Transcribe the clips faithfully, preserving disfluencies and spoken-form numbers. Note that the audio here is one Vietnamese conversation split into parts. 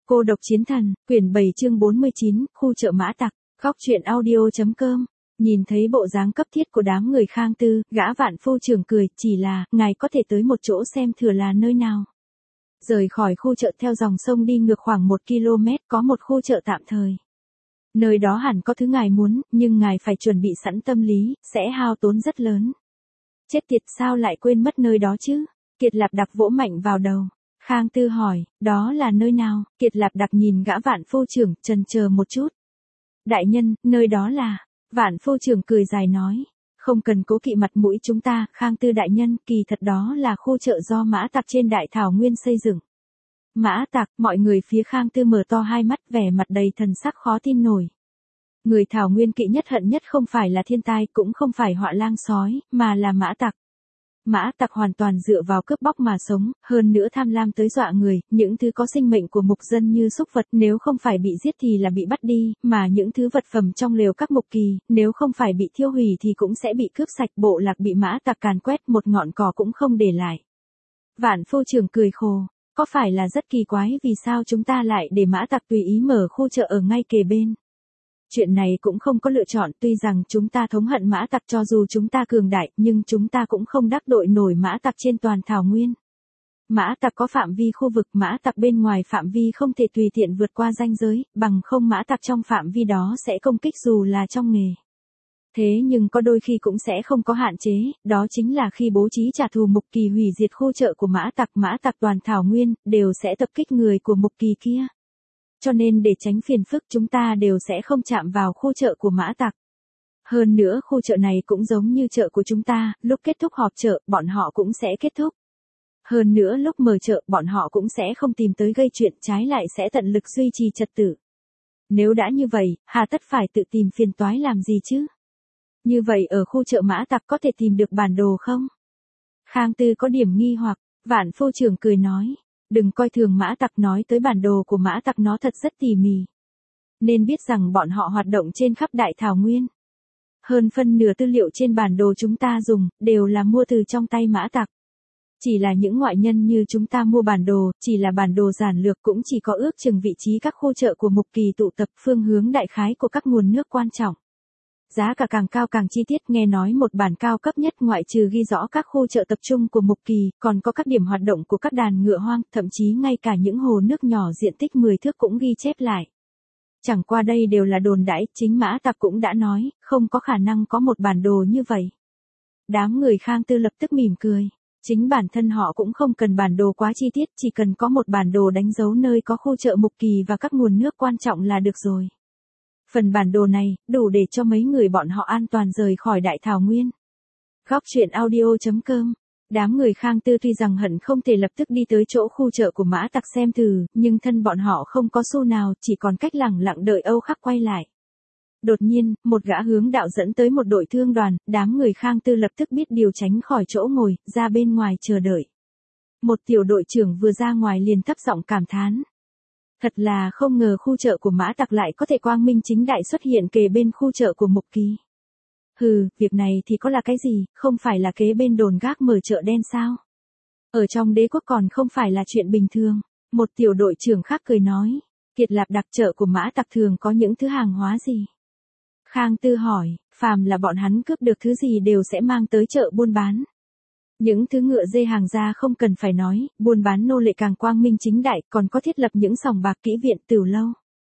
Cô độc chiến thần, quyển bảy chương bốn mươi chín, khu chợ Mã Tặc, góc truyện audio.com. Nhìn thấy bộ dáng cấp thiết của đám người Khang Tư, gã Vạn Phu trưởng cười, chỉ là, ngài có thể tới một chỗ xem thử là nơi nào. Rời khỏi khu chợ theo dòng sông đi ngược khoảng một ki lô mét có một khu chợ tạm thời. Nơi đó hẳn có thứ ngài muốn, nhưng ngài phải chuẩn bị sẵn tâm lý, sẽ hao tốn rất lớn. Chết tiệt, sao lại quên mất nơi đó chứ? Kiệt Lạp Đặc vỗ mạnh vào đầu. Khang Tư hỏi, đó là nơi nào? Kiệt Lạp Đặc nhìn gã Vạn Phu trưởng, chần chờ một chút. Đại nhân, nơi đó là... Vạn Phu trưởng cười dài nói, không cần cố kỵ mặt mũi chúng ta, Khang Tư đại nhân, kỳ thật đó là khu chợ do Mã Tặc trên Đại Thảo Nguyên xây dựng. Mã Tặc, mọi người phía Khang Tư mở to hai mắt, vẻ mặt đầy thần sắc khó tin nổi. Người Thảo Nguyên kỵ nhất hận nhất không phải là thiên tai, cũng không phải họa lang sói, mà là Mã Tặc. Mã Tặc hoàn toàn dựa vào cướp bóc mà sống, hơn nữa tham lam tới dọa người, những thứ có sinh mệnh của mục dân như súc vật nếu không phải bị giết thì là bị bắt đi, mà những thứ vật phẩm trong lều các mục kỳ, nếu không phải bị thiêu hủy thì cũng sẽ bị cướp sạch, bộ lạc bị Mã Tặc càn quét một ngọn cỏ cũng không để lại. Vạn Phu trưởng cười khổ, có phải là rất kỳ quái vì sao chúng ta lại để Mã Tặc tùy ý mở khu chợ ở ngay kề bên. Chuyện này cũng không có lựa chọn, tuy rằng chúng ta thống hận Mã Tặc cho dù chúng ta cường đại, nhưng chúng ta cũng không đắc tội nổi Mã Tặc trên toàn Thảo Nguyên. Mã Tặc có phạm vi khu vực, Mã Tặc bên ngoài phạm vi không thể tùy tiện vượt qua ranh giới, bằng không Mã Tặc trong phạm vi đó sẽ công kích dù là trong nghề. Thế nhưng có đôi khi cũng sẽ không có hạn chế, đó chính là khi bố trí trả thù mục kỳ hủy diệt khu chợ của Mã Tặc, Mã Tặc toàn Thảo Nguyên, đều sẽ tập kích người của mục kỳ kia. Cho nên để tránh phiền phức chúng ta đều sẽ không chạm vào khu chợ của Mã Tặc. Hơn nữa khu chợ này cũng giống như chợ của chúng ta, lúc kết thúc họp chợ, bọn họ cũng sẽ kết thúc. Hơn nữa lúc mở chợ, bọn họ cũng sẽ không tìm tới gây chuyện, trái lại sẽ tận lực duy trì trật tự. Nếu đã như vậy, hà tất phải tự tìm phiền toái làm gì chứ? Như vậy ở khu chợ Mã Tặc có thể tìm được bản đồ không? Khang Tư có điểm nghi hoặc, Vạn Phu trưởng cười nói. Đừng coi thường Mã Tặc, nói tới bản đồ của Mã Tặc nó thật rất tỉ mỉ. Nên biết rằng bọn họ hoạt động trên khắp Đại Thảo Nguyên. Hơn phân nửa tư liệu trên bản đồ chúng ta dùng, đều là mua từ trong tay Mã Tặc. Chỉ là những ngoại nhân như chúng ta mua bản đồ, chỉ là bản đồ giản lược cũng chỉ có ước chừng vị trí các khu chợ của mục kỳ tụ tập, phương hướng đại khái của các nguồn nước quan trọng. Giá cả càng cao càng chi tiết, nghe nói một bản cao cấp nhất ngoại trừ ghi rõ các khu chợ tập trung của mục kỳ, còn có các điểm hoạt động của các đàn ngựa hoang, thậm chí ngay cả những hồ nước nhỏ diện tích mười thước cũng ghi chép lại. Chẳng qua đây đều là đồn đãi, chính Mã Tặc cũng đã nói, không có khả năng có một bản đồ như vậy. Đám người Khang Tư lập tức mỉm cười. Chính bản thân họ cũng không cần bản đồ quá chi tiết, chỉ cần có một bản đồ đánh dấu nơi có khu chợ mục kỳ và các nguồn nước quan trọng là được rồi. Phần bản đồ này, đủ để cho mấy người bọn họ an toàn rời khỏi Đại Thảo Nguyên. Góc truyện audio.com. Đám người Khang Tư tuy rằng hận không thể lập tức đi tới chỗ khu chợ của Mã Tặc xem thử, nhưng thân bọn họ không có xu nào, chỉ còn cách lẳng lặng đợi Âu Khắc quay lại. Đột nhiên, một gã hướng đạo dẫn tới một đội thương đoàn, đám người Khang Tư lập tức biết điều tránh khỏi chỗ ngồi, ra bên ngoài chờ đợi. Một tiểu đội trưởng vừa ra ngoài liền thấp giọng cảm thán. Thật là không ngờ khu chợ của Mã Tặc lại có thể quang minh chính đại xuất hiện kề bên khu chợ của mục kỳ. Hừ, việc này thì có là cái gì, không phải là kế bên đồn gác mở chợ đen sao? Ở trong đế quốc còn không phải là chuyện bình thường. Một tiểu đội trưởng khác cười nói. Kiệt Lạp Đặc, chợ của Mã Tặc thường có những thứ hàng hóa gì? Khang Tư hỏi, phàm là bọn hắn cướp được thứ gì đều sẽ mang tới chợ buôn bán. Những thứ ngựa dê hàng ra không cần phải nói, buôn bán nô lệ càng quang minh chính đại, còn có thiết lập những sòng bạc, kỹ viện, tửu lâu.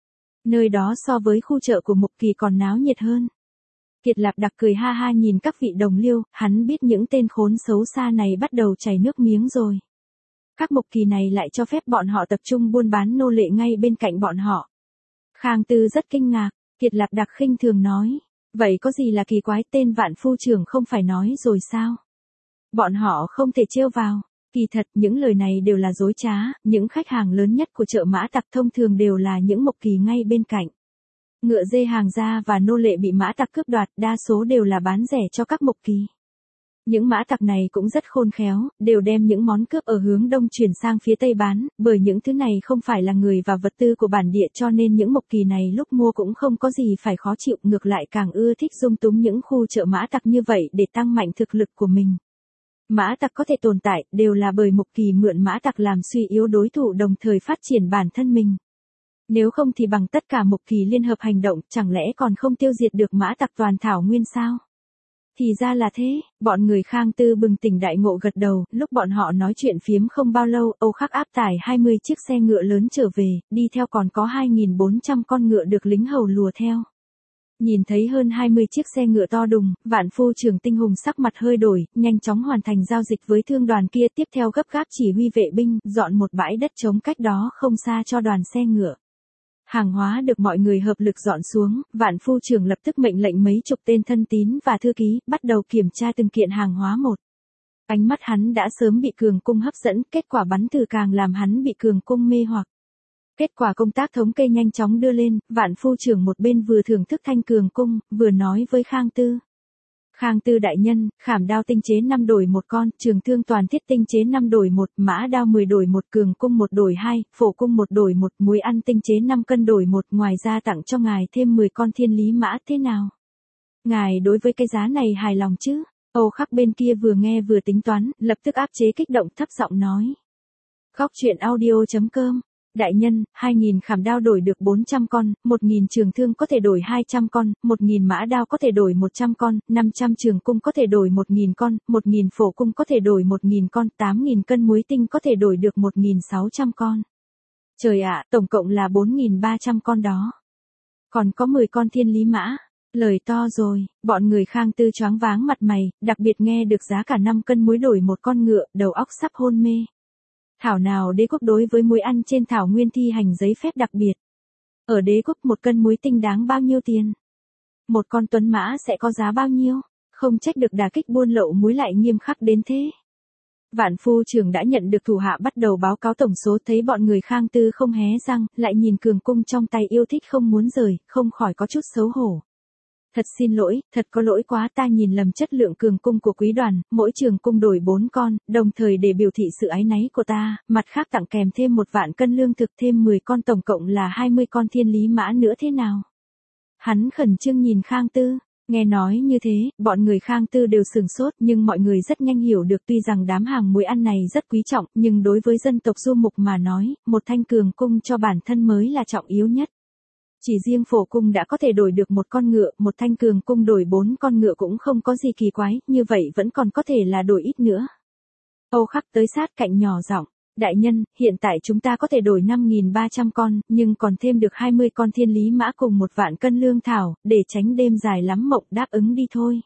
Nơi đó so với khu chợ của mục kỳ còn náo nhiệt hơn. Kiệt Lạp Đặc cười ha ha nhìn các vị đồng liêu, hắn biết những tên khốn xấu xa này bắt đầu chảy nước miếng rồi. Các mục kỳ này lại cho phép bọn họ tập trung buôn bán nô lệ ngay bên cạnh bọn họ. Khang Tư rất kinh ngạc, Kiệt Lạp Đặc khinh thường nói, vậy có gì là kỳ quái, tên Vạn Phu trưởng không phải nói rồi sao? Bọn họ không thể trêu vào. Kỳ thật những lời này đều là dối trá, những khách hàng lớn nhất của chợ Mã Tặc thông thường đều là những mục kỳ ngay bên cạnh. Ngựa dê hàng ra và nô lệ bị Mã Tặc cướp đoạt, đa số đều là bán rẻ cho các mục kỳ. Những Mã Tặc này cũng rất khôn khéo, đều đem những món cướp ở hướng đông chuyển sang phía tây bán, bởi những thứ này không phải là người và vật tư của bản địa cho nên những mục kỳ này lúc mua cũng không có gì phải khó chịu, ngược lại càng ưa thích dung túng những khu chợ Mã Tặc như vậy để tăng mạnh thực lực của mình. Mã Tặc có thể tồn tại, đều là bởi mục kỳ mượn Mã Tặc làm suy yếu đối thủ đồng thời phát triển bản thân mình. Nếu không thì bằng tất cả mục kỳ liên hợp hành động, chẳng lẽ còn không tiêu diệt được mã tặc toàn thảo nguyên sao? Thì ra là thế, bọn người Khang Tư bừng tỉnh đại ngộ gật đầu, lúc bọn họ nói chuyện phiếm không bao lâu, Âu Khắc áp tải hai mươi chiếc xe ngựa lớn trở về, đi theo còn có hai nghìn bốn trăm con ngựa được lính hầu lùa theo. Nhìn thấy hơn hai mươi chiếc xe ngựa to đùng, Vạn Phu Trưởng Tinh Hùng sắc mặt hơi đổi, nhanh chóng hoàn thành giao dịch với thương đoàn kia, tiếp theo gấp gáp chỉ huy vệ binh, dọn một bãi đất trống cách đó không xa cho đoàn xe ngựa. Hàng hóa được mọi người hợp lực dọn xuống, Vạn Phu Trưởng lập tức mệnh lệnh mấy chục tên thân tín và thư ký, bắt đầu kiểm tra từng kiện hàng hóa một. Ánh mắt hắn đã sớm bị cường cung hấp dẫn, kết quả bắn từ càng làm hắn bị cường cung mê hoặc. Kết quả công tác thống kê nhanh chóng đưa lên, Vạn Phu Trưởng một bên vừa thưởng thức thanh cường cung, vừa nói với Khang Tư. Khang Tư đại nhân, khảm đao tinh chế năm đổi một con, trường thương toàn thiết tinh chế năm đổi một, mã đao mười đổi một, cường cung một đổi hai, phổ cung một đổi một, muối ăn tinh chế năm cân đổi một, ngoài ra tặng cho ngài thêm mười con thiên lý mã, thế nào? Ngài đối với cái giá này hài lòng chứ? Âu Khắc bên kia vừa nghe vừa tính toán, lập tức áp chế kích động thấp giọng nói. Góc truyện audio chấm com Đại nhân, hai nghìn khảm đao đổi được bốn trăm con, một nghìn trường thương có thể đổi hai trăm con, một nghìn mã đao có thể đổi một trăm con, năm trăm trường cung có thể đổi một nghìn con, một nghìn phổ cung có thể đổi một nghìn con, tám nghìn cân muối tinh có thể đổi được một nghìn sáu trăm con. Trời ạ, tổng cộng là bốn nghìn ba trăm con đó. Còn có mười con thiên lý mã. Lời to rồi, bọn người Khang Tư choáng váng mặt mày, đặc biệt nghe được giá cả năm cân muối đổi một con ngựa, đầu óc sắp hôn mê. Thảo nào đế quốc đối với muối ăn trên thảo nguyên thi hành giấy phép đặc biệt. Ở đế quốc một cân muối tinh đáng bao nhiêu tiền? Một con tuấn mã sẽ có giá bao nhiêu? Không trách được đả kích buôn lậu muối lại nghiêm khắc đến thế. Vạn Phu Trưởng đã nhận được thủ hạ bắt đầu báo cáo tổng số, thấy bọn người Khang Tư không hé răng, lại nhìn cường cung trong tay yêu thích không muốn rời, không khỏi có chút xấu hổ. Thật xin lỗi, thật có lỗi quá, ta nhìn lầm chất lượng cường cung của quý đoàn, mỗi trường cung đổi bốn con, đồng thời để biểu thị sự áy náy của ta, mặt khác tặng kèm thêm một vạn cân lương thực, thêm mười con, tổng cộng là hai mươi con thiên lý mã nữa, thế nào? Hắn khẩn trương nhìn Khang Tư, nghe nói như thế, bọn người Khang Tư đều sửng sốt, nhưng mọi người rất nhanh hiểu được, tuy rằng đám hàng muối ăn này rất quý trọng, nhưng đối với dân tộc du mục mà nói, một thanh cường cung cho bản thân mới là trọng yếu nhất. Chỉ riêng phổ cung đã có thể đổi được một con ngựa, một thanh cường cung đổi bốn con ngựa cũng không có gì kỳ quái, như vậy vẫn còn có thể là đổi ít nữa. Âu Khắc tới sát cạnh nhỏ giọng, đại nhân, hiện tại chúng ta có thể đổi năm nghìn ba trăm con, nhưng còn thêm được hai mươi con thiên lý mã cùng một vạn cân lương thảo, để tránh đêm dài lắm mộng, đáp ứng đi thôi.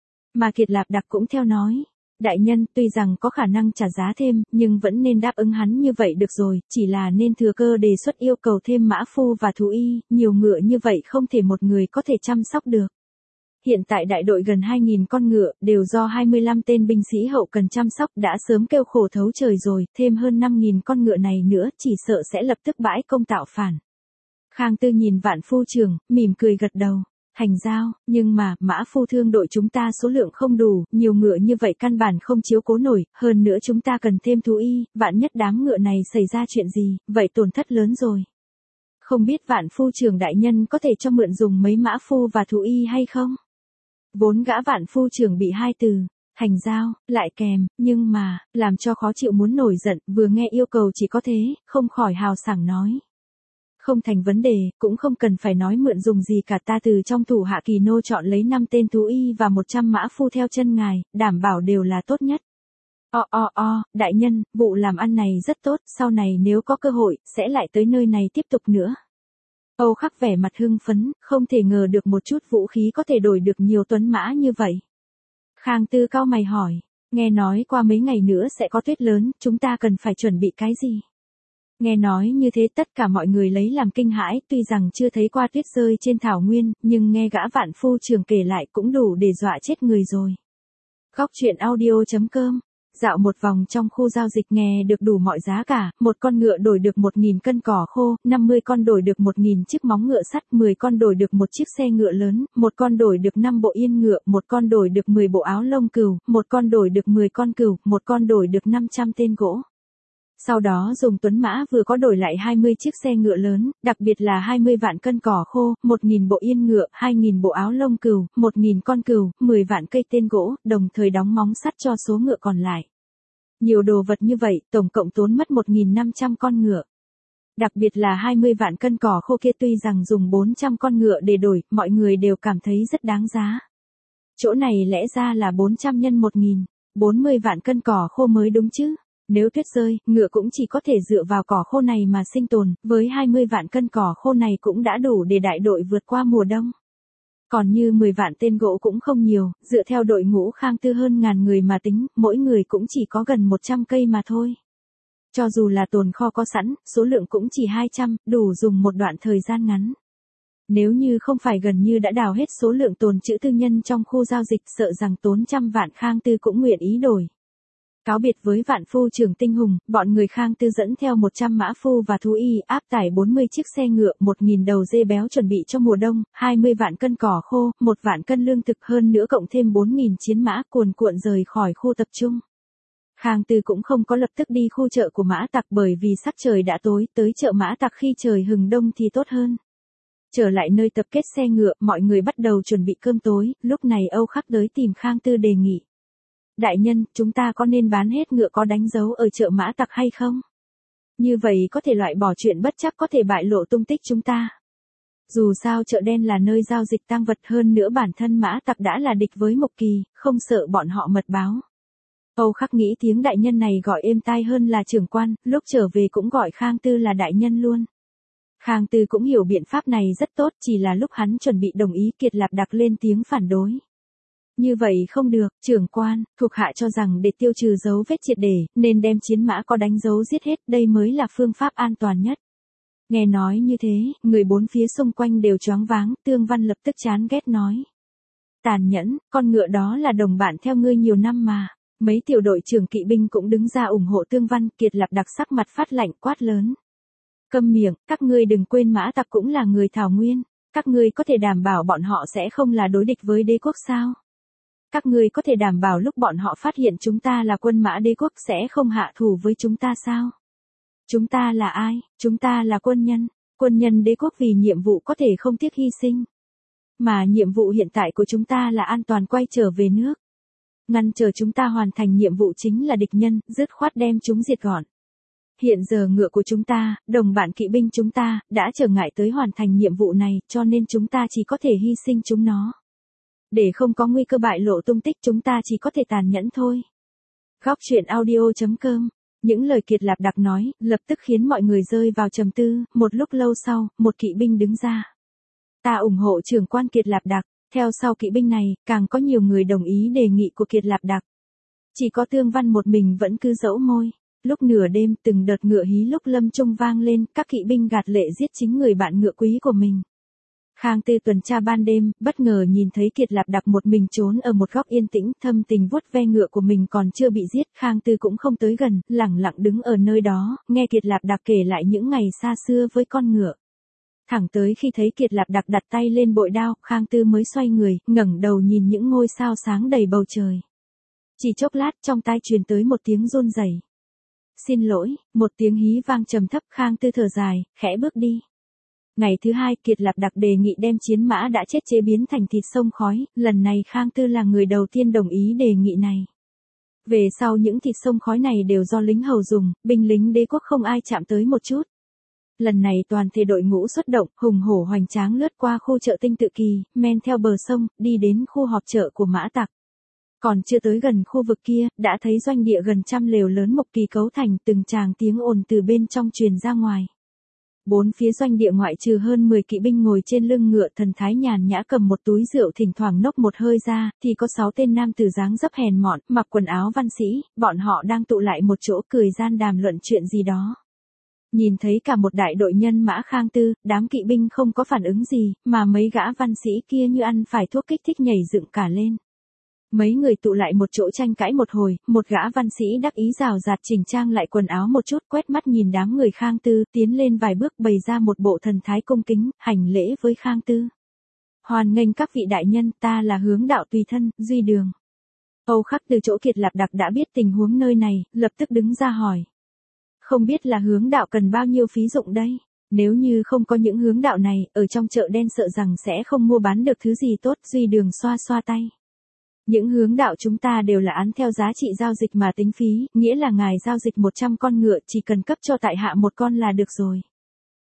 Mà Kiệt Lạp Đặc cũng theo nói. Đại nhân, tuy rằng có khả năng trả giá thêm, nhưng vẫn nên đáp ứng hắn như vậy được rồi, chỉ là nên thừa cơ đề xuất yêu cầu thêm mã phu và thú y, nhiều ngựa như vậy không thể một người có thể chăm sóc được. Hiện tại đại đội gần hai nghìn con ngựa, đều do hai mươi lăm tên binh sĩ hậu cần chăm sóc, đã sớm kêu khổ thấu trời rồi, thêm hơn năm nghìn con ngựa này nữa, chỉ sợ sẽ lập tức bãi công tạo phản. Khang Tư nhìn Vạn Phu Trưởng, mỉm cười gật đầu. Thành giao, nhưng mà, mã phu thương đội chúng ta số lượng không đủ, nhiều ngựa như vậy căn bản không chiếu cố nổi, hơn nữa chúng ta cần thêm thú y, vạn nhất đám ngựa này xảy ra chuyện gì, vậy tổn thất lớn rồi. Không biết Vạn Phu Trưởng đại nhân có thể cho mượn dùng mấy mã phu và thú y hay không? Vốn gã Vạn Phu Trưởng bị hai từ, thành giao, lại kèm, nhưng mà, làm cho khó chịu muốn nổi giận, vừa nghe yêu cầu chỉ có thế, không khỏi hào sảng nói. Không thành vấn đề, cũng không cần phải nói mượn dùng gì cả, ta từ trong thủ hạ kỳ nô chọn lấy năm tên thú y và một trăm mã phu theo chân ngài, đảm bảo đều là tốt nhất. O o o, đại nhân, vụ làm ăn này rất tốt, sau này nếu có cơ hội, sẽ lại tới nơi này tiếp tục nữa. Âu Khắc vẻ mặt hưng phấn, không thể ngờ được một chút vũ khí có thể đổi được nhiều tuấn mã như vậy. Khang Tư cau mày hỏi, nghe nói qua mấy ngày nữa sẽ có tuyết lớn, chúng ta cần phải chuẩn bị cái gì? Nghe nói như thế tất cả mọi người lấy làm kinh hãi, tuy rằng chưa thấy qua tuyết rơi trên thảo nguyên, nhưng nghe gã Vạn Phu Trưởng kể lại cũng đủ để dọa chết người rồi. Góc truyện audio chấm com Dạo một vòng trong khu giao dịch nghe được đủ mọi giá cả, một con ngựa đổi được một nghìn cân cỏ khô, năm mươi con đổi được một nghìn chiếc móng ngựa sắt, mười con đổi được một chiếc xe ngựa lớn, một con đổi được năm bộ yên ngựa, một con đổi được mười bộ áo lông cừu, một con đổi được mười con cừu, một con đổi được năm trăm tên gỗ. Sau đó dùng tuấn mã vừa có đổi lại hai mươi chiếc xe ngựa lớn, đặc biệt là hai mươi vạn cân cỏ khô, một nghìn bộ yên ngựa, hai nghìn bộ áo lông cừu, một nghìn con cừu, mười vạn cây tên gỗ, đồng thời đóng móng sắt cho số ngựa còn lại. Nhiều đồ vật như vậy, tổng cộng tốn mất một nghìn năm trăm con ngựa. Đặc biệt là hai mươi vạn cân cỏ khô kia tuy rằng dùng bốn trăm con ngựa để đổi, mọi người đều cảm thấy rất đáng giá. Chỗ này lẽ ra là bốn trăm nhân một nghìn, bốn mươi vạn cân cỏ khô mới đúng chứ. Nếu tuyết rơi, ngựa cũng chỉ có thể dựa vào cỏ khô này mà sinh tồn, với hai mươi vạn cân cỏ khô này cũng đã đủ để đại đội vượt qua mùa đông. Còn như mười vạn tên gỗ cũng không nhiều, dựa theo đội ngũ Khang Tư hơn ngàn người mà tính, mỗi người cũng chỉ có gần một trăm cây mà thôi. Cho dù là tồn kho có sẵn, số lượng cũng chỉ hai trăm, đủ dùng một đoạn thời gian ngắn. Nếu như không phải gần như đã đào hết số lượng tồn trữ tư nhân trong khu giao dịch, sợ rằng tốn trăm vạn Khang Tư cũng nguyện ý đổi. Cáo biệt với vạn phu trưởng Tinh Hùng, bọn người Khang Tư dẫn theo một trăm mã phu và thú y, áp tải bốn mươi chiếc xe ngựa, một nghìn đầu dê béo chuẩn bị cho mùa đông, hai mươi vạn cân cỏ khô, một vạn cân lương thực hơn nữa cộng thêm bốn nghìn chiến mã cuồn cuộn rời khỏi khu tập trung. Khang Tư cũng không có lập tức đi khu chợ của Mã Tặc bởi vì sắc trời đã tối, tới chợ Mã Tặc khi trời hừng đông thì tốt hơn. Trở lại nơi tập kết xe ngựa, mọi người bắt đầu chuẩn bị cơm tối, lúc này Âu Khắc tới tìm Khang Tư đề nghị. Đại nhân, chúng ta có nên bán hết ngựa có đánh dấu ở chợ Mã Tặc hay không? Như vậy có thể loại bỏ chuyện bất chắc có thể bại lộ tung tích chúng ta. Dù sao chợ đen là nơi giao dịch tang vật, hơn nữa bản thân Mã Tặc đã là địch với Mộc Kỳ, không sợ bọn họ mật báo. Âu Khắc nghĩ tiếng đại nhân này gọi êm tai hơn là trưởng quan, lúc trở về cũng gọi Khang Tư là đại nhân luôn. Khang Tư cũng hiểu biện pháp này rất tốt, chỉ là lúc hắn chuẩn bị đồng ý Kiệt Lạp Đặc lên tiếng phản đối. Như vậy không được, trưởng quan, thuộc hạ cho rằng để tiêu trừ dấu vết triệt để, nên đem chiến mã có đánh dấu giết hết, đây mới là phương pháp an toàn nhất. Nghe nói như thế, người bốn phía xung quanh đều choáng váng, Tương Văn lập tức chán ghét nói. Tàn nhẫn, con ngựa đó là đồng bạn theo ngươi nhiều năm mà. Mấy tiểu đội trưởng kỵ binh cũng đứng ra ủng hộ Tương Văn, Kiệt Lạp Đặc sắc mặt phát lạnh quát lớn. Câm miệng, các ngươi đừng quên Mã Tặc cũng là người Thảo Nguyên, các ngươi có thể đảm bảo bọn họ sẽ không là đối địch với đế quốc sao? Các ngươi có thể đảm bảo lúc bọn họ phát hiện chúng ta là quân mã đế quốc sẽ không hạ thủ với chúng ta sao? Chúng ta là ai? Chúng ta là quân nhân, quân nhân đế quốc vì nhiệm vụ có thể không tiếc hy sinh. Mà nhiệm vụ hiện tại của chúng ta là an toàn quay trở về nước. Ngăn chờ chúng ta hoàn thành nhiệm vụ chính là địch nhân, dứt khoát đem chúng diệt gọn. Hiện giờ ngựa của chúng ta, đồng bạn kỵ binh chúng ta, đã trở ngại tới hoàn thành nhiệm vụ này, cho nên chúng ta chỉ có thể hy sinh chúng nó. Để không có nguy cơ bại lộ tung tích chúng ta chỉ có thể tàn nhẫn thôi. Góc truyện audio chấm com. Những lời Kiệt Lạp Đặc nói, lập tức khiến mọi người rơi vào trầm tư, một lúc lâu sau, một kỵ binh đứng ra. Ta ủng hộ trưởng quan Kiệt Lạp Đặc. Theo sau kỵ binh này, càng có nhiều người đồng ý đề nghị của Kiệt Lạp Đặc. Chỉ có Tương Văn một mình vẫn cứ dẫu môi. Lúc nửa đêm, từng đợt ngựa hí lúc lâm trung vang lên, các kỵ binh gạt lệ giết chính người bạn ngựa quý của mình. Khang Tư tuần tra ban đêm, bất ngờ nhìn thấy Kiệt Lạp Đặc một mình trốn ở một góc yên tĩnh, thâm tình vuốt ve ngựa của mình còn chưa bị giết. Khang Tư cũng không tới gần, lẳng lặng đứng ở nơi đó, nghe Kiệt Lạp Đặc kể lại những ngày xa xưa với con ngựa. Thẳng tới khi thấy Kiệt Lạp Đặc đặt tay lên bội đao, Khang Tư mới xoay người, ngẩng đầu nhìn những ngôi sao sáng đầy bầu trời. Chỉ chốc lát, trong tai truyền tới một tiếng run rẩy. Xin lỗi, một tiếng hí vang trầm thấp. Khang Tư thở dài, khẽ bước đi. Ngày thứ hai, Kiệt Lạp Đặc đề nghị đem chiến mã đã chết chế biến thành thịt sông khói, lần này Khang Tư là người đầu tiên đồng ý đề nghị này. Về sau những thịt sông khói này đều do lính hầu dùng, binh lính đế quốc không ai chạm tới một chút. Lần này toàn thể đội ngũ xuất động, hùng hổ hoành tráng lướt qua khu chợ Tinh Tự Kỳ, men theo bờ sông, đi đến khu họp chợ của Mã Tặc. Còn chưa tới gần khu vực kia, đã thấy doanh địa gần trăm lều lớn Mộc Kỳ cấu thành, từng tràng tiếng ồn từ bên trong truyền ra ngoài. Bốn phía doanh địa ngoại trừ hơn mười kỵ binh ngồi trên lưng ngựa thần thái nhàn nhã cầm một túi rượu thỉnh thoảng nốc một hơi ra, thì có sáu tên nam tử dáng dấp hèn mọn, mặc quần áo văn sĩ, bọn họ đang tụ lại một chỗ cười gian đàm luận chuyện gì đó. Nhìn thấy cả một đại đội nhân mã Khang Tư, đám kỵ binh không có phản ứng gì, mà mấy gã văn sĩ kia như ăn phải thuốc kích thích nhảy dựng cả lên. Mấy người tụ lại một chỗ tranh cãi một hồi, một gã văn sĩ đắc ý rào rạt chỉnh trang lại quần áo một chút, quét mắt nhìn đám người Khang Tư, tiến lên vài bước bày ra một bộ thần thái cung kính, hành lễ với Khang Tư. Hoan nghênh các vị đại nhân, ta là hướng đạo tùy thân, Duy Đường. Âu Khắc từ chỗ Kiệt Lạp Đặc đã biết tình huống nơi này, lập tức đứng ra hỏi. Không biết là hướng đạo cần bao nhiêu phí dụng đây? Nếu như không có những hướng đạo này, ở trong chợ đen sợ rằng sẽ không mua bán được thứ gì tốt. Duy Đường xoa xoa tay. Những hướng đạo chúng ta đều là án theo giá trị giao dịch mà tính phí, nghĩa là ngài giao dịch một trăm con ngựa chỉ cần cấp cho tại hạ một con là được rồi.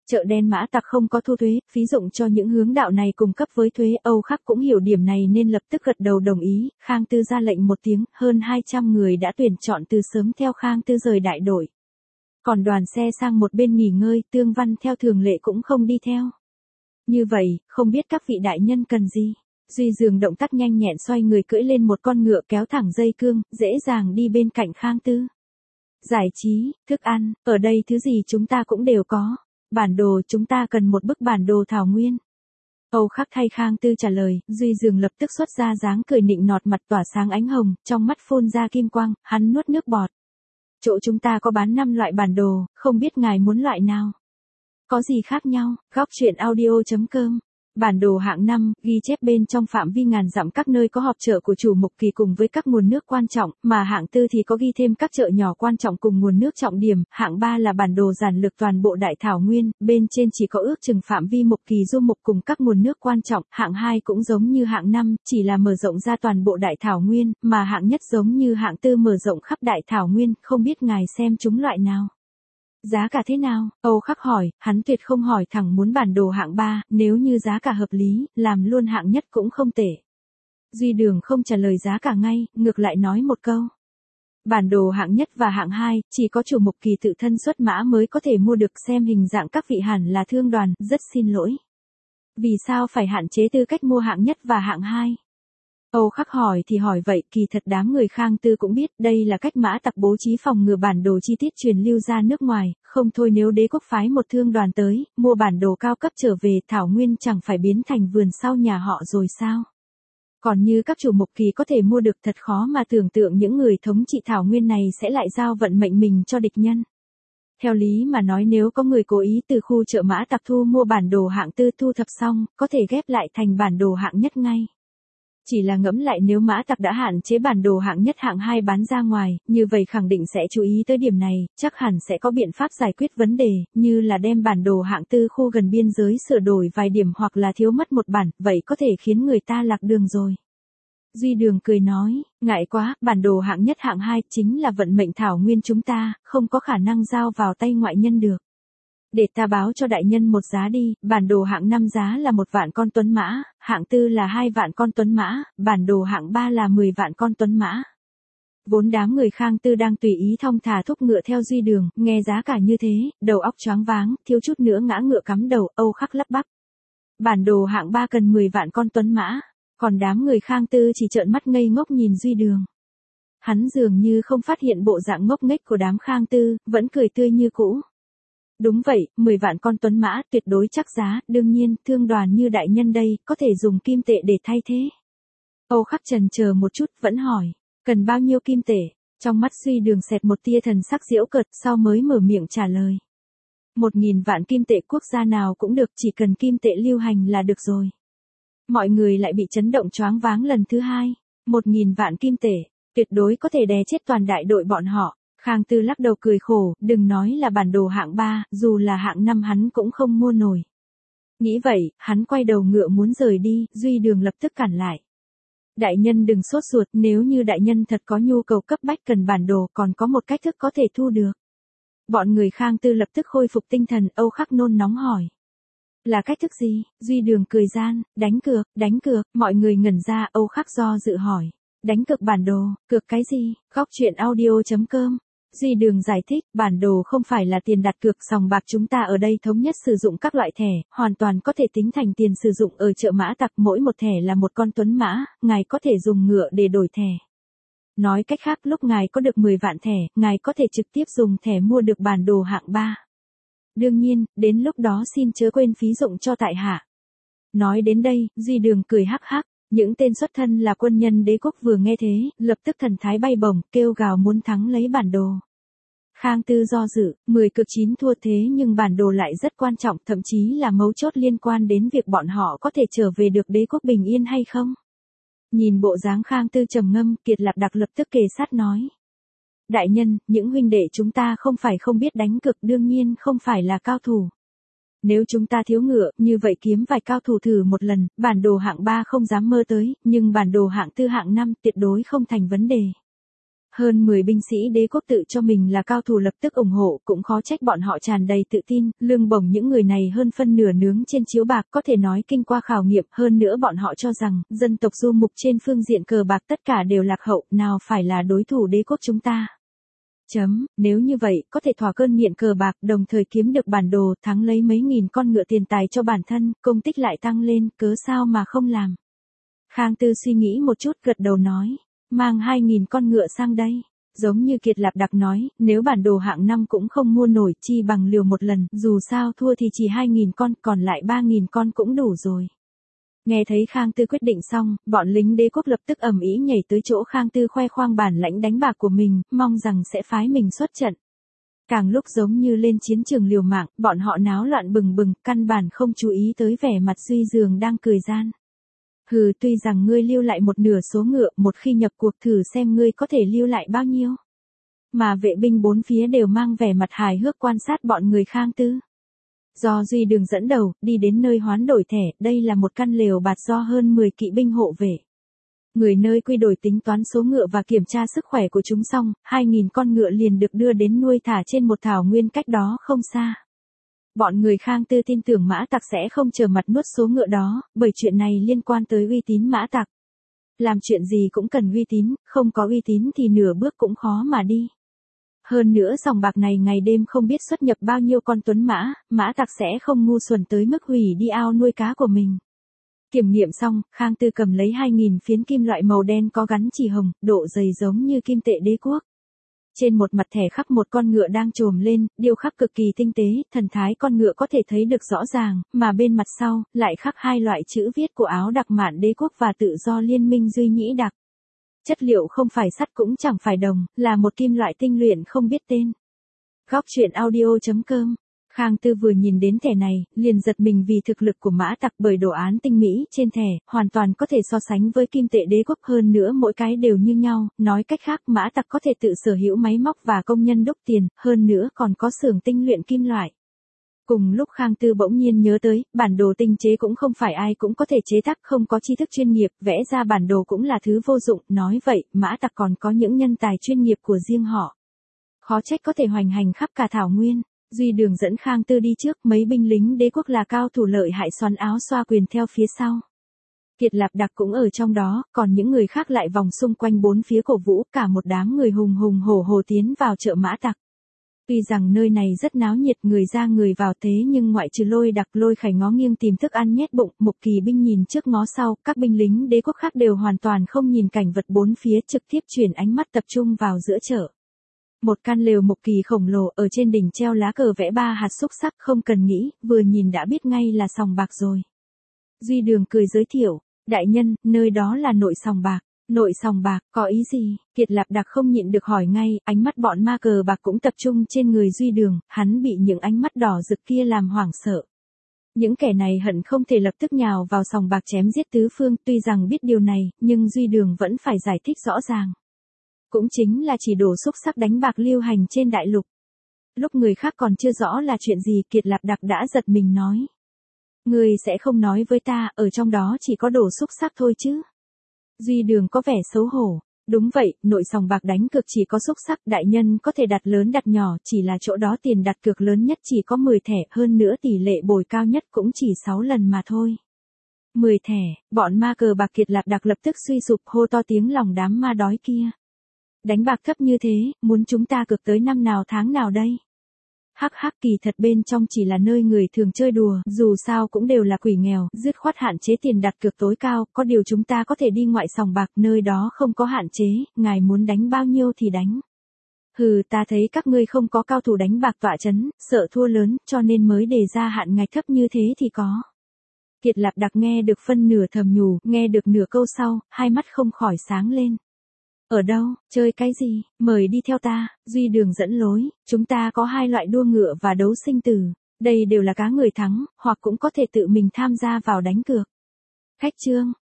Chợ đen mã tặc không có thu thuế, phí dụng cho những hướng đạo này cùng cấp với thuế. Âu Khắc cũng hiểu điểm này nên lập tức gật đầu đồng ý. Khang Tư ra lệnh một tiếng, hơn hai trăm người đã tuyển chọn từ sớm theo Khang Tư rời đại đội. Còn đoàn xe sang một bên nghỉ ngơi, Tương Văn theo thường lệ cũng không đi theo. Như vậy, không biết các vị đại nhân cần gì. Duy Dường động tác nhanh nhẹn xoay người cưỡi lên một con ngựa kéo thẳng dây cương, dễ dàng đi bên cạnh Khang Tư. Giải trí, thức ăn, ở đây thứ gì chúng ta cũng đều có. Bản đồ, chúng ta cần một bức bản đồ thảo nguyên. Âu Khắc thay Khang Tư trả lời, Duy Dường lập tức xuất ra dáng cười nịnh nọt, mặt tỏa sáng ánh hồng, trong mắt phun ra kim quang, hắn nuốt nước bọt. Chỗ chúng ta có bán năm loại bản đồ, không biết ngài muốn loại nào? Có gì khác nhau? Góc truyện audio chấm com. Bản đồ hạng năm, ghi chép bên trong phạm vi ngàn dặm các nơi có họp chợ của chủ mục kỳ cùng với các nguồn nước quan trọng, mà hạng tư thì có ghi thêm các chợ nhỏ quan trọng cùng nguồn nước trọng điểm. Hạng ba là bản đồ giản lược toàn bộ đại thảo nguyên, bên trên chỉ có ước chừng phạm vi mục kỳ du mục cùng các nguồn nước quan trọng. Hạng hai cũng giống như hạng năm, chỉ là mở rộng ra toàn bộ đại thảo nguyên, mà hạng nhất giống như hạng tư mở rộng khắp đại thảo nguyên, không biết ngài xem chúng loại nào. Giá cả thế nào? Âu Khắc hỏi, hắn tuyệt không hỏi thẳng muốn bản đồ hạng ba, nếu như giá cả hợp lý, làm luôn hạng nhất cũng không tệ. Duy Đường không trả lời giá cả ngay, ngược lại nói một câu. Bản đồ hạng nhất và hạng hai, chỉ có chủ mục kỳ tự thân xuất mã mới có thể mua được, xem hình dạng các vị hẳn là thương đoàn, rất xin lỗi. Vì sao phải hạn chế tư cách mua hạng nhất và hạng hai? Âu Khắc hỏi thì hỏi vậy, kỳ thật đám người Khang Tư cũng biết, đây là cách mã tặc bố trí phòng ngừa bản đồ chi tiết truyền lưu ra nước ngoài, không thôi nếu đế quốc phái một thương đoàn tới, mua bản đồ cao cấp trở về, thảo nguyên chẳng phải biến thành vườn sau nhà họ rồi sao? Còn như các chủ mục kỳ có thể mua được, thật khó mà tưởng tượng những người thống trị thảo nguyên này sẽ lại giao vận mệnh mình cho địch nhân. Theo lý mà nói, nếu có người cố ý từ khu chợ mã tặc thu mua bản đồ hạng tư, thu thập xong, có thể ghép lại thành bản đồ hạng nhất ngay. Chỉ là ngẫm lại, nếu mã tặc đã hạn chế bản đồ hạng nhất hạng hai bán ra ngoài, như vậy khẳng định sẽ chú ý tới điểm này, chắc hẳn sẽ có biện pháp giải quyết vấn đề, như là đem bản đồ hạng tư khu gần biên giới sửa đổi vài điểm hoặc là thiếu mất một bản, vậy có thể khiến người ta lạc đường rồi. Duy Đường cười nói, ngại quá, bản đồ hạng nhất hạng hai chính là vận mệnh thảo nguyên chúng ta, không có khả năng giao vào tay ngoại nhân được. Để ta báo cho đại nhân một giá đi, bản đồ hạng năm giá là một vạn con tuấn mã, hạng tư là hai vạn con tuấn mã, bản đồ hạng ba là mười vạn con tuấn mã. Vốn đám người Khang Tư đang tùy ý thong thả thúc ngựa theo Duy Đường, nghe giá cả như thế, đầu óc choáng váng, thiếu chút nữa ngã ngựa cắm đầu. Âu Khắc lắp bắp. Bản đồ hạng ba cần mười vạn con tuấn mã, còn đám người Khang Tư chỉ trợn mắt ngây ngốc nhìn Duy Đường. Hắn dường như không phát hiện bộ dạng ngốc nghếch của đám Khang Tư, vẫn cười tươi như cũ. Đúng vậy, mười vạn con tuấn mã, tuyệt đối chắc giá, đương nhiên, thương đoàn như đại nhân đây, có thể dùng kim tệ để thay thế. Âu Khắc chần chờ một chút, vẫn hỏi, cần bao nhiêu kim tệ? Trong mắt Duy Đường xẹt một tia thần sắc giễu cợt, sau mới mở miệng trả lời. Một nghìn vạn kim tệ, quốc gia nào cũng được, chỉ cần kim tệ lưu hành là được rồi. Mọi người lại bị chấn động choáng váng lần thứ hai. Một nghìn vạn kim tệ, tuyệt đối có thể đè chết toàn đại đội bọn họ. Khang Tư lắc đầu cười khổ, đừng nói là bản đồ hạng ba, dù là hạng năm hắn cũng không mua nổi. Nghĩ vậy, hắn quay đầu ngựa muốn rời đi, Duy Đường lập tức cản lại. Đại nhân đừng sốt ruột, nếu như đại nhân thật có nhu cầu cấp bách cần bản đồ, còn có một cách thức có thể thu được. Bọn người Khang Tư lập tức khôi phục tinh thần. Âu Khắc nôn nóng hỏi. Là cách thức gì? Duy Đường cười gian, đánh cược, đánh cược, mọi người ngẩn ra. Âu Khắc do dự hỏi. Đánh cược bản đồ, cược cái gì? Góc truyện audio chấm com. Duy Đường giải thích, bản đồ không phải là tiền đặt cược, sòng bạc chúng ta ở đây thống nhất sử dụng các loại thẻ, hoàn toàn có thể tính thành tiền sử dụng ở chợ mã tặc, mỗi một thẻ là một con tuấn mã, ngài có thể dùng ngựa để đổi thẻ. Nói cách khác, lúc ngài có được mười vạn thẻ, ngài có thể trực tiếp dùng thẻ mua được bản đồ hạng ba. Đương nhiên, đến lúc đó xin chớ quên phí dụng cho tại hạ. Nói đến đây, Duy Đường cười hắc hắc. Những tên xuất thân là quân nhân đế quốc vừa nghe thế, lập tức thần thái bay bổng, kêu gào muốn thắng lấy bản đồ. Khang Tư do dự, mười cực chín thua thế nhưng bản đồ lại rất quan trọng, thậm chí là mấu chốt liên quan đến việc bọn họ có thể trở về được đế quốc bình yên hay không. Nhìn bộ dáng Khang Tư trầm ngâm, Kiệt Lạp Đặc lập tức kề sát nói. Đại nhân, những huynh đệ chúng ta không phải không biết đánh cược, đương nhiên không phải là cao thủ. Nếu chúng ta thiếu ngựa, như vậy kiếm vài cao thủ thử một lần, bản đồ hạng ba không dám mơ tới, nhưng bản đồ hạng tư hạng năm tuyệt đối không thành vấn đề. Hơn mười binh sĩ đế quốc tự cho mình là cao thủ lập tức ủng hộ, cũng khó trách bọn họ tràn đầy tự tin, lương bổng những người này hơn phân nửa nướng trên chiếu bạc, có thể nói kinh qua khảo nghiệm, hơn nữa bọn họ cho rằng, dân tộc du mục trên phương diện cờ bạc tất cả đều lạc hậu, nào phải là đối thủ đế quốc chúng ta. Chấm, nếu như vậy, có thể thỏa cơn nghiện cờ bạc, đồng thời kiếm được bản đồ, thắng lấy mấy nghìn con ngựa tiền tài cho bản thân, công tích lại tăng lên, cớ sao mà không làm. Khang Tư suy nghĩ một chút gật đầu nói, mang hai nghìn con ngựa sang đây. Giống như Kiệt Lạp Đặc nói, nếu bản đồ hạng năm cũng không mua nổi, chi bằng liều một lần, dù sao thua thì chỉ hai nghìn con, còn lại ba nghìn con cũng đủ rồi. Nghe thấy Khang Tư quyết định xong, bọn lính đế quốc lập tức ầm ĩ nhảy tới chỗ Khang Tư khoe khoang bản lãnh đánh bạc của mình, mong rằng sẽ phái mình xuất trận. Càng lúc giống như lên chiến trường liều mạng, bọn họ náo loạn bừng bừng, căn bản không chú ý tới vẻ mặt Duy Dường đang cười gian. Hừ, tuy rằng ngươi lưu lại một nửa số ngựa, một khi nhập cuộc thử xem ngươi có thể lưu lại bao nhiêu. Mà vệ binh bốn phía đều mang vẻ mặt hài hước quan sát bọn người Khang Tư. Do Duy Đường dẫn đầu, đi đến nơi hoán đổi thẻ, đây là một căn lều bạt do hơn mười kỵ binh hộ vệ. Người nơi quy đổi tính toán số ngựa và kiểm tra sức khỏe của chúng xong, hai nghìn con ngựa liền được đưa đến nuôi thả trên một thảo nguyên cách đó không xa. Bọn người Khang Tư tin tưởng Mã Tặc sẽ không trở mặt nuốt số ngựa đó, bởi chuyện này liên quan tới uy tín Mã Tặc. Làm chuyện gì cũng cần uy tín, không có uy tín thì nửa bước cũng khó mà đi. Hơn nữa sòng bạc này ngày đêm không biết xuất nhập bao nhiêu con tuấn mã, Mã Tặc sẽ không ngu xuẩn tới mức hủy đi ao nuôi cá của mình. Kiểm nghiệm xong, Khang Tư cầm lấy hai nghìn phiến kim loại màu đen có gắn chỉ hồng, độ dày giống như kim tệ đế quốc. Trên một mặt thẻ khắc một con ngựa đang trồm lên, điêu khắc cực kỳ tinh tế, thần thái con ngựa có thể thấy được rõ ràng, mà bên mặt sau, lại khắc hai loại chữ viết của áo đặc mạn đế quốc và tự do liên minh Duy Nhĩ Đặc. Chất liệu không phải sắt cũng chẳng phải đồng, là một kim loại tinh luyện không biết tên. Góc truyện audio chấm com. Khang Tư vừa nhìn đến thẻ này, liền giật mình vì thực lực của Mã Tặc bởi đồ án tinh mỹ trên thẻ, hoàn toàn có thể so sánh với kim tệ đế quốc, hơn nữa mỗi cái đều như nhau, nói cách khác Mã Tặc có thể tự sở hữu máy móc và công nhân đúc tiền, hơn nữa còn có xưởng tinh luyện kim loại. Cùng lúc Khang Tư bỗng nhiên nhớ tới, bản đồ tinh chế cũng không phải ai cũng có thể chế tác, không có tri thức chuyên nghiệp, vẽ ra bản đồ cũng là thứ vô dụng, nói vậy, Mã Tặc còn có những nhân tài chuyên nghiệp của riêng họ. Khó trách có thể hoành hành khắp cả thảo nguyên. Duy Đường dẫn Khang Tư đi trước, mấy binh lính đế quốc là cao thủ lợi hại xoắn áo xoa quyền theo phía sau. Kiệt Lạp Đặc cũng ở trong đó, còn những người khác lại vòng xung quanh bốn phía cổ vũ, cả một đám người hùng hùng hổ hổ tiến vào chợ Mã Tặc. Tuy rằng nơi này rất náo nhiệt, người ra người vào thế nhưng ngoại trừ Lôi Đặc, Lôi Khải ngó nghiêng tìm thức ăn nhét bụng, Mục Kỳ binh nhìn trước ngó sau, các binh lính đế quốc khác đều hoàn toàn không nhìn cảnh vật bốn phía, trực tiếp chuyển ánh mắt tập trung vào giữa chợ. Một căn lều Mục Kỳ khổng lồ, ở trên đỉnh treo lá cờ vẽ ba hạt xúc sắc, không cần nghĩ, vừa nhìn đã biết ngay là sòng bạc rồi. Duy Đường cười giới thiệu, đại nhân, nơi đó là nội sòng bạc. Nội sòng bạc, có ý gì? Kiệt Lạp Đặc không nhịn được hỏi ngay, ánh mắt bọn ma cờ bạc cũng tập trung trên người Duy Đường, hắn bị những ánh mắt đỏ rực kia làm hoảng sợ. Những kẻ này hận không thể lập tức nhào vào sòng bạc chém giết tứ phương, tuy rằng biết điều này, nhưng Duy Đường vẫn phải giải thích rõ ràng. Cũng chính là chỉ đồ xúc sắc đánh bạc lưu hành trên đại lục. Lúc người khác còn chưa rõ là chuyện gì, Kiệt Lạp Đặc đã giật mình nói. Người sẽ không nói với ta, ở trong đó chỉ có đồ xúc sắc thôi chứ? Duy Đường có vẻ xấu hổ. Đúng vậy, nội sòng bạc đánh cược chỉ có xúc sắc, đại nhân có thể đặt lớn đặt nhỏ, chỉ là chỗ đó tiền đặt cược lớn nhất chỉ có mười thẻ, hơn nữa tỷ lệ bồi cao nhất cũng chỉ sáu lần mà thôi. mười thẻ, bọn ma cờ bạc Kiệt Lạp Đặc lập tức suy sụp, hô to tiếng lòng đám ma đói kia. Đánh bạc thấp như thế, muốn chúng ta cược tới năm nào tháng nào đây? Hắc hắc, kỳ thật bên trong chỉ là nơi người thường chơi đùa, dù sao cũng đều là quỷ nghèo, dứt khoát hạn chế tiền đặt cược tối cao, có điều chúng ta có thể đi ngoại sòng bạc, nơi đó không có hạn chế, ngài muốn đánh bao nhiêu thì đánh. Hừ, ta thấy các ngươi không có cao thủ đánh bạc tọa chấn, sợ thua lớn, cho nên mới đề ra hạn ngạch thấp như thế thì có. Kiệt Lạp Đặc nghe được phân nửa thầm nhủ, nghe được nửa câu sau, hai mắt không khỏi sáng lên. Ở đâu, chơi cái gì, mời đi theo ta, Duy Đường dẫn lối, chúng ta có hai loại đua ngựa và đấu sinh tử, đây đều là cá người thắng, hoặc cũng có thể tự mình tham gia vào đánh cược. Khách trương,